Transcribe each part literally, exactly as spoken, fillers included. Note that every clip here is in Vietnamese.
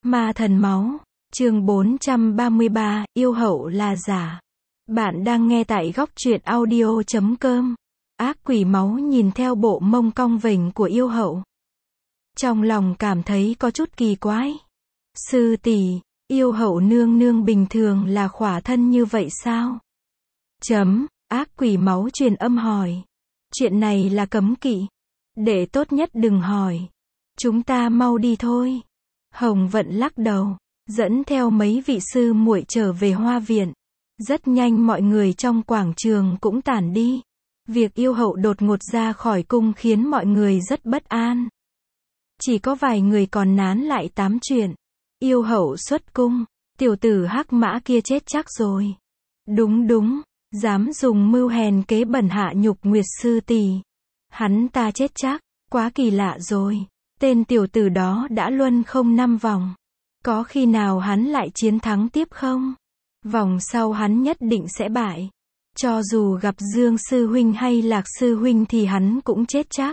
Ma thần máu, chương bốn trăm ba mươi ba, yêu hậu là giả. Bạn đang nghe tại góc truyện audio chấm com. Ác quỷ máu nhìn theo bộ mông cong vểnh của yêu hậu. Trong lòng cảm thấy có chút kỳ quái. Sư tỷ, yêu hậu nương nương bình thường là khỏa thân như vậy sao? Chấm, ác quỷ máu truyền âm hỏi. Chuyện này là cấm kỵ. Để tốt nhất đừng hỏi. Chúng ta mau đi thôi. Hồng Vận lắc đầu, dẫn theo mấy vị sư muội trở về hoa viện. Rất nhanh mọi người trong quảng trường cũng tản đi. Việc yêu hậu đột ngột ra khỏi cung khiến mọi người rất bất an. Chỉ có vài người còn nán lại tám chuyện. Yêu hậu xuất cung, tiểu tử hắc mã kia chết chắc rồi. Đúng đúng, dám dùng mưu hèn kế bẩn hạ nhục Nguyệt sư tỷ. Hắn ta chết chắc, quá kỳ lạ rồi. Tên tiểu tử đó đã luân không năm vòng. Có khi nào hắn lại chiến thắng tiếp không? Vòng sau hắn nhất định sẽ bại. Cho dù gặp Dương sư huynh hay Lạc sư huynh thì hắn cũng chết chắc.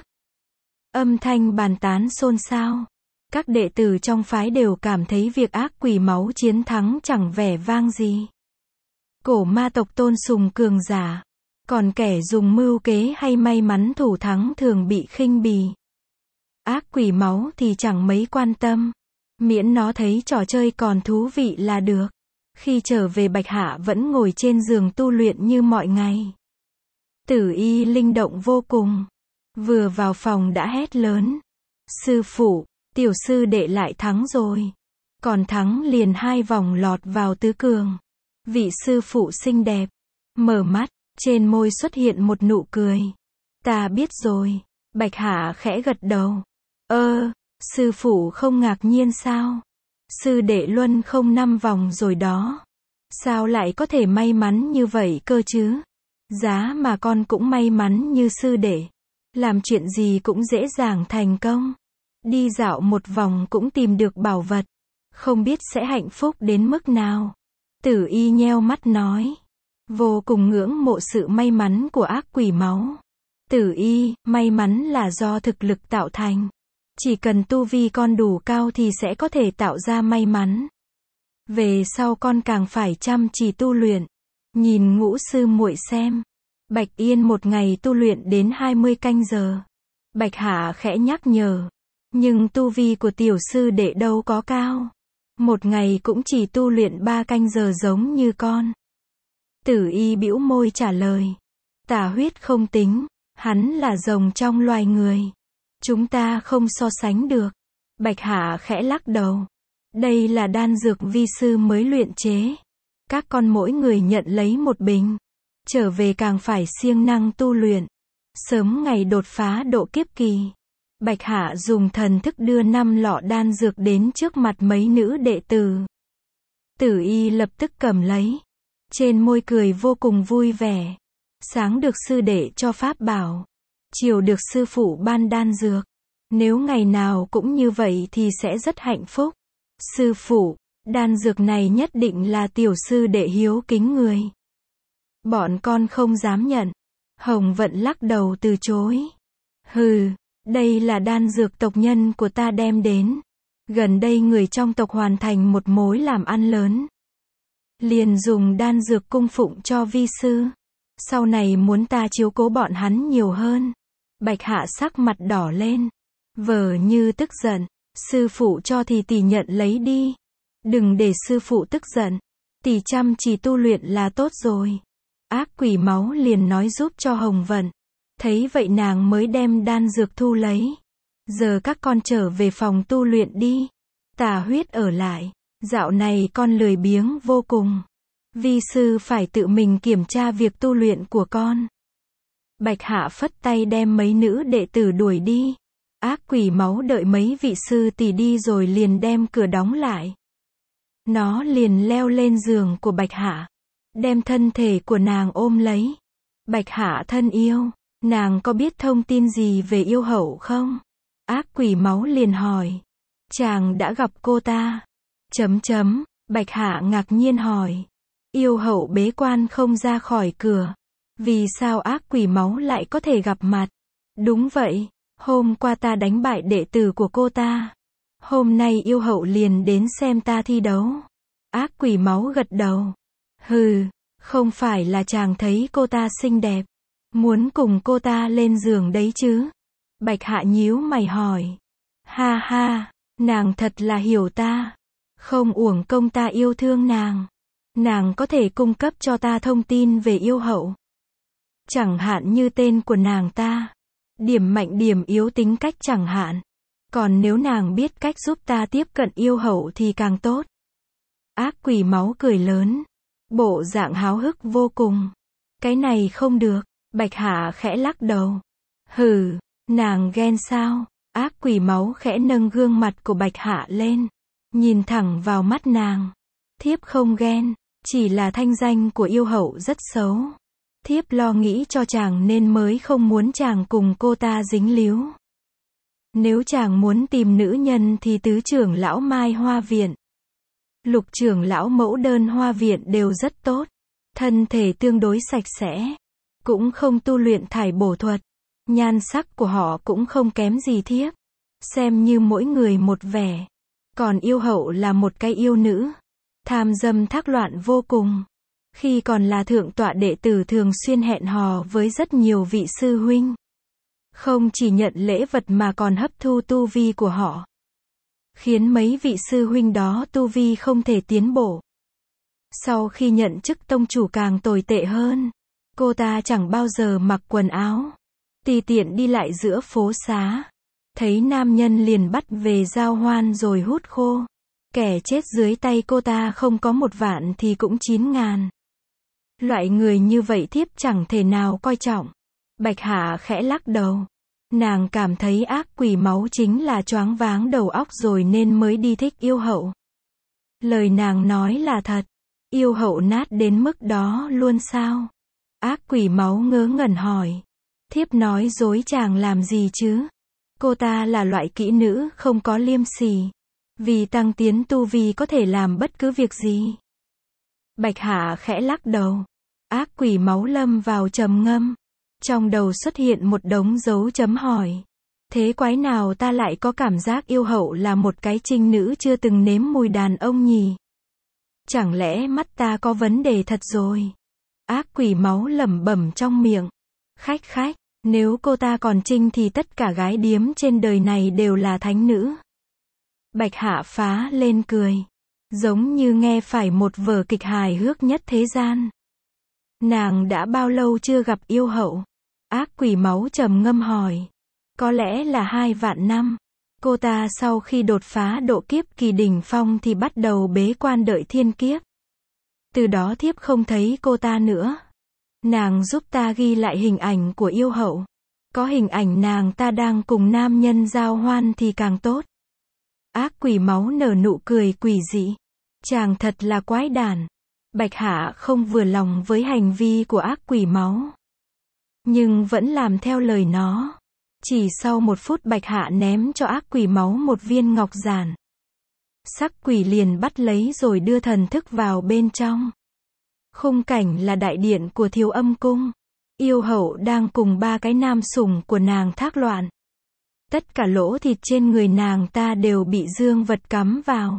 Âm thanh bàn tán xôn xao. Các đệ tử trong phái đều cảm thấy việc ác quỷ máu chiến thắng chẳng vẻ vang gì. Cổ ma tộc tôn sùng cường giả. Còn kẻ dùng mưu kế hay may mắn thủ thắng thường bị khinh bỉ. Ác quỷ máu thì chẳng mấy quan tâm. Miễn nó thấy trò chơi còn thú vị là được. Khi trở về Bạch Hạ vẫn ngồi trên giường tu luyện như mọi ngày. Tử Y linh động vô cùng. Vừa vào phòng đã hét lớn. Sư phụ, tiểu sư đệ lại thắng rồi. Còn thắng liền hai vòng lọt vào tứ cường. Vị sư phụ xinh đẹp. Mở mắt, trên môi xuất hiện một nụ cười. Ta biết rồi. Bạch Hạ khẽ gật đầu. Ơ, sư phụ không ngạc nhiên sao? Sư đệ luân không năm vòng rồi đó. Sao lại có thể may mắn như vậy cơ chứ? Giá mà con cũng may mắn như sư đệ. Làm chuyện gì cũng dễ dàng thành công. Đi dạo một vòng cũng tìm được bảo vật. Không biết sẽ hạnh phúc đến mức nào. Tử Y nheo mắt nói. Vô cùng ngưỡng mộ sự may mắn của ác quỷ máu. Tử Y, may mắn là do thực lực tạo thành. Chỉ cần tu vi con đủ cao thì sẽ có thể tạo ra may mắn. Về sau con càng phải chăm chỉ tu luyện. Nhìn Ngũ sư muội xem. Bạch Yên một ngày tu luyện đến hai mươi canh giờ. Bạch Hạ khẽ nhắc nhở. Nhưng tu vi của tiểu sư đệ đâu có cao. Một ngày cũng chỉ tu luyện ba canh giờ giống như con. Tử Y bĩu môi trả lời. Tà huyết không tính. Hắn là rồng trong loài người. Chúng ta không so sánh được. Bạch Hạ khẽ lắc đầu. Đây là đan dược vi sư mới luyện chế. Các con mỗi người nhận lấy một bình. Trở về càng phải siêng năng tu luyện. Sớm ngày đột phá độ kiếp kỳ. Bạch Hạ dùng thần thức đưa năm lọ đan dược đến trước mặt mấy nữ đệ tử. Tử Y lập tức cầm lấy. Trên môi cười vô cùng vui vẻ. Sáng được sư đệ cho pháp bảo. Chiều được sư phụ ban đan dược. Nếu ngày nào cũng như vậy thì sẽ rất hạnh phúc. Sư phụ, đan dược này nhất định là tiểu sư đệ hiếu kính người. Bọn con không dám nhận. Hồng Vận lắc đầu từ chối. Hừ, đây là đan dược tộc nhân của ta đem đến. Gần đây người trong tộc hoàn thành một mối làm ăn lớn. Liền dùng đan dược cung phụng cho vi sư. Sau này muốn ta chiếu cố bọn hắn nhiều hơn. Bạch Hạ sắc mặt đỏ lên. Vờ như tức giận. Sư phụ cho thì tỷ nhận lấy đi. Đừng để sư phụ tức giận. Tỷ chăm chỉ tu luyện là tốt rồi. Ác quỷ máu liền nói giúp cho Hồng Vận. Thấy vậy nàng mới đem đan dược thu lấy. Giờ các con trở về phòng tu luyện đi. Tà huyết ở lại. Dạo này con lười biếng vô cùng. Vi sư phải tự mình kiểm tra việc tu luyện của con. Bạch Hạ phất tay đem mấy nữ đệ tử đuổi đi. Ác quỷ máu đợi mấy vị sư tỷ đi rồi liền đem cửa đóng lại. Nó liền leo lên giường của Bạch Hạ. Đem thân thể của nàng ôm lấy. Bạch Hạ thân yêu, nàng có biết thông tin gì về yêu hậu không? Ác quỷ máu liền hỏi. Chàng đã gặp cô ta. Chấm chấm, Bạch Hạ ngạc nhiên hỏi. Yêu hậu bế quan không ra khỏi cửa. Vì sao ác quỷ máu lại có thể gặp mặt? Đúng vậy, hôm qua ta đánh bại đệ tử của cô ta. Hôm nay yêu hậu liền đến xem ta thi đấu. Ác quỷ máu gật đầu. Hừ, không phải là chàng thấy cô ta xinh đẹp, muốn cùng cô ta lên giường đấy chứ? Bạch Hạ nhíu mày hỏi. Ha ha, nàng thật là hiểu ta. Không uổng công ta yêu thương nàng. Nàng có thể cung cấp cho ta thông tin về yêu hậu. Chẳng hạn như tên của nàng ta, điểm mạnh điểm yếu tính cách chẳng hạn. Còn nếu nàng biết cách giúp ta tiếp cận yêu hậu thì càng tốt. Ác quỷ máu cười lớn. Bộ dạng háo hức vô cùng. Cái này không được. Bạch Hạ khẽ lắc đầu. Hừ, nàng ghen sao? Ác quỷ máu khẽ nâng gương mặt của Bạch Hạ lên. Nhìn thẳng vào mắt nàng. Thiếp không ghen. Chỉ là thanh danh của yêu hậu rất xấu. Thiếp lo nghĩ cho chàng nên mới không muốn chàng cùng cô ta dính líu. Nếu chàng muốn tìm nữ nhân thì tứ trưởng lão Mai Hoa Viện, lục trưởng lão Mẫu Đơn Hoa Viện đều rất tốt. Thân thể tương đối sạch sẽ. Cũng không tu luyện thải bổ thuật. Nhan sắc của họ cũng không kém gì thiếp. Xem như mỗi người một vẻ. Còn yêu hậu là một cái yêu nữ. Tham dâm thác loạn vô cùng. Khi còn là thượng tọa đệ tử thường xuyên hẹn hò với rất nhiều vị sư huynh. Không chỉ nhận lễ vật mà còn hấp thu tu vi của họ. Khiến mấy vị sư huynh đó tu vi không thể tiến bộ. Sau khi nhận chức tông chủ càng tồi tệ hơn. Cô ta chẳng bao giờ mặc quần áo. Tùy tiện đi lại giữa phố xá. Thấy nam nhân liền bắt về giao hoan rồi hút khô. Kẻ chết dưới tay cô ta không có một vạn thì cũng chín ngàn. Loại người như vậy thiếp chẳng thể nào coi trọng. Bạch Hạ khẽ lắc đầu. Nàng cảm thấy ác quỷ máu chính là choáng váng đầu óc rồi nên mới đi thích yêu hậu. Lời nàng nói là thật. Yêu hậu nát đến mức đó luôn sao? Ác quỷ máu ngớ ngẩn hỏi. Thiếp nói dối chàng làm gì chứ? Cô ta là loại kỹ nữ không có liêm sỉ. Vì tăng tiến tu vi có thể làm bất cứ việc gì. Bạch Hạ khẽ lắc đầu. Ác quỷ máu lâm vào trầm ngâm. Trong đầu xuất hiện một đống dấu chấm hỏi. Thế quái nào ta lại có cảm giác yêu hậu là một cái trinh nữ chưa từng nếm mùi đàn ông nhỉ? Chẳng lẽ mắt ta có vấn đề thật rồi? Ác quỷ máu lẩm bẩm trong miệng. Khách khách, nếu cô ta còn trinh thì tất cả gái điếm trên đời này đều là thánh nữ. Bạch Hạ phá lên cười. Giống như nghe phải một vở kịch hài hước nhất thế gian. Nàng đã bao lâu chưa gặp yêu hậu? Ác quỷ máu trầm ngâm hỏi. Có lẽ là hai vạn năm. Cô ta sau khi đột phá độ kiếp kỳ đỉnh phong thì bắt đầu bế quan đợi thiên kiếp. Từ đó thiếp không thấy cô ta nữa. Nàng giúp ta ghi lại hình ảnh của yêu hậu. Có hình ảnh nàng ta đang cùng nam nhân giao hoan thì càng tốt. Ác quỷ máu nở nụ cười quỷ dị. Chàng thật là quái đản. Bạch Hạ không vừa lòng với hành vi của ác quỷ máu. Nhưng vẫn làm theo lời nó. Chỉ sau một phút Bạch Hạ ném cho ác quỷ máu một viên ngọc giản. Sắc quỷ liền bắt lấy rồi đưa thần thức vào bên trong. Khung cảnh là đại điện của Thiếu Âm Cung. Yêu hậu đang cùng ba cái nam sủng của nàng thác loạn. Tất cả lỗ thịt trên người nàng ta đều bị dương vật cắm vào.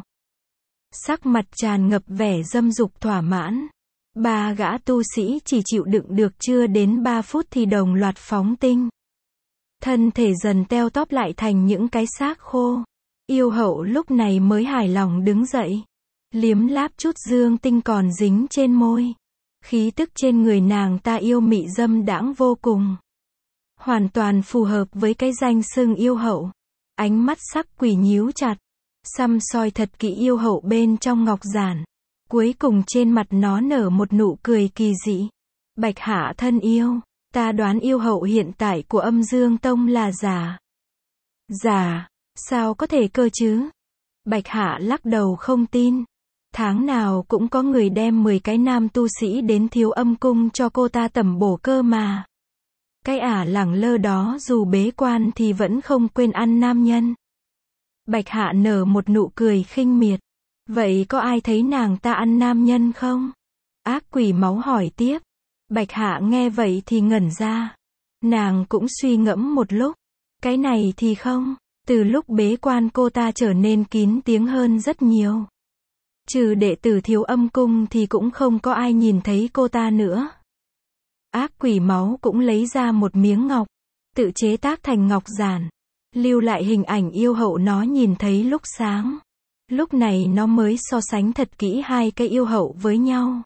Sắc mặt tràn ngập vẻ dâm dục thỏa mãn. Ba gã tu sĩ chỉ chịu đựng được chưa đến ba phút thì đồng loạt phóng tinh. Thân thể dần teo tóp lại thành những cái xác khô. Yêu hậu lúc này mới hài lòng đứng dậy. Liếm láp chút dương tinh còn dính trên môi. Khí tức trên người nàng ta yêu mị dâm đãng vô cùng. Hoàn toàn phù hợp với cái danh xưng yêu hậu. Ánh mắt sắc quỷ nhíu chặt. Săm soi thật kỹ yêu hậu bên trong ngọc giản. Cuối cùng trên mặt nó nở một nụ cười kỳ dị. Bạch Hạ thân yêu, ta đoán yêu hậu hiện tại của Âm Dương Tông là giả. Giả, sao có thể cơ chứ? Bạch Hạ lắc đầu không tin. Tháng nào cũng có người đem mười cái nam tu sĩ đến Thiếu Âm Cung cho cô ta tẩm bổ cơ mà. Cái ả lẳng lơ đó dù bế quan thì vẫn không quên ăn nam nhân. Bạch Hạ nở một nụ cười khinh miệt. Vậy có ai thấy nàng ta ăn nam nhân không? Ác quỷ máu hỏi tiếp. Bạch Hạ nghe vậy thì ngẩn ra. Nàng cũng suy ngẫm một lúc. Cái này thì không. Từ lúc bế quan cô ta trở nên kín tiếng hơn rất nhiều. Trừ đệ tử Thiếu Âm Cung thì cũng không có ai nhìn thấy cô ta nữa. Ác quỷ máu cũng lấy ra một miếng ngọc, tự chế tác thành ngọc giản, lưu lại hình ảnh yêu hậu nó nhìn thấy lúc sáng. Lúc này nó mới so sánh thật kỹ hai cái yêu hậu với nhau.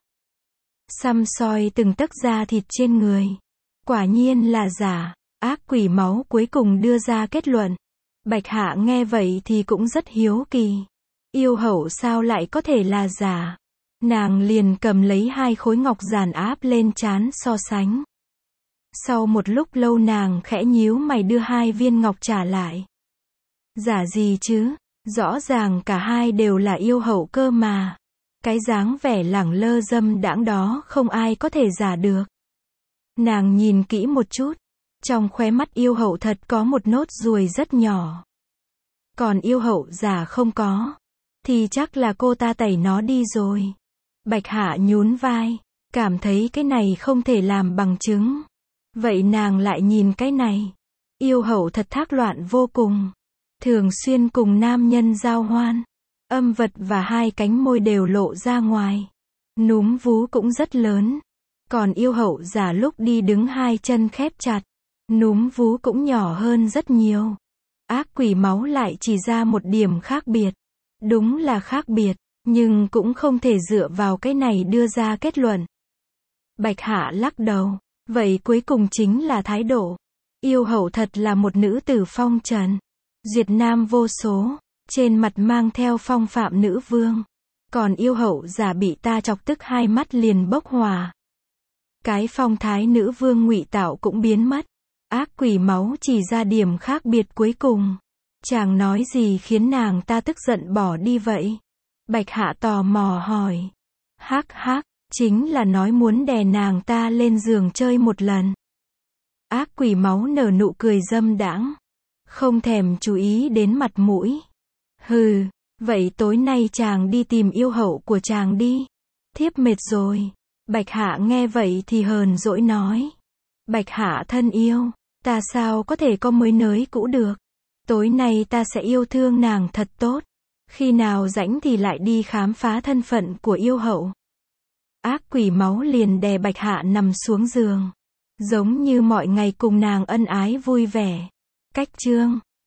Săm soi từng tấc da thịt trên người. Quả nhiên là giả. Ác quỷ máu cuối cùng đưa ra kết luận. Bạch Hạ nghe vậy thì cũng rất hiếu kỳ. Yêu hậu sao lại có thể là giả? Nàng liền cầm lấy hai khối ngọc giản áp lên trán so sánh. Sau một lúc lâu nàng khẽ nhíu mày đưa hai viên ngọc trả lại. Giả gì chứ? Rõ ràng cả hai đều là yêu hậu cơ mà. Cái dáng vẻ lẳng lơ dâm đãng đó không ai có thể giả được. Nàng nhìn kỹ một chút. Trong khóe mắt yêu hậu thật có một nốt ruồi rất nhỏ. Còn yêu hậu giả không có. Thì chắc là cô ta tẩy nó đi rồi. Bạch Hạ nhún vai. Cảm thấy cái này không thể làm bằng chứng. Vậy nàng lại nhìn cái này. Yêu hậu thật thác loạn vô cùng. Thường xuyên cùng nam nhân giao hoan. Âm vật và hai cánh môi đều lộ ra ngoài. Núm vú cũng rất lớn. Còn yêu hậu giả lúc đi đứng hai chân khép chặt. Núm vú cũng nhỏ hơn rất nhiều. Ác quỷ máu lại chỉ ra một điểm khác biệt. Đúng là khác biệt, nhưng cũng không thể dựa vào cái này đưa ra kết luận. Bạch Hạ lắc đầu. Vậy cuối cùng chính là thái độ. Yêu hậu thật là một nữ tử phong trần. Duyệt nam vô số. Trên mặt mang theo phong phạm nữ vương. Còn yêu hậu giả bị ta chọc tức hai mắt liền bốc hỏa. Cái phong thái nữ vương ngụy tạo cũng biến mất. Ác quỷ máu chỉ ra điểm khác biệt cuối cùng. Chàng nói gì khiến nàng ta tức giận bỏ đi vậy? Bạch Hạ tò mò hỏi. Hắc hắc, chính là nói muốn đè nàng ta lên giường chơi một lần. Ác quỷ máu nở nụ cười dâm đãng. Không thèm chú ý đến mặt mũi. Hừ, vậy tối nay chàng đi tìm yêu hậu của chàng đi. Thiếp mệt rồi. Bạch Hạ nghe vậy thì hờn dỗi nói. Bạch Hạ thân yêu, ta sao có thể có mới nới cũ được. Tối nay ta sẽ yêu thương nàng thật tốt. Khi nào rảnh thì lại đi khám phá thân phận của yêu hậu. Ác quỷ máu liền đè Bạch Hạ nằm xuống giường. Giống như mọi ngày cùng nàng ân ái vui vẻ. Cách chương